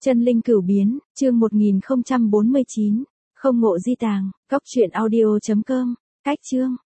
Chân linh cửu biến, chương 1049. Không ngộ di tàng, góc truyện audio.com. Cách chương.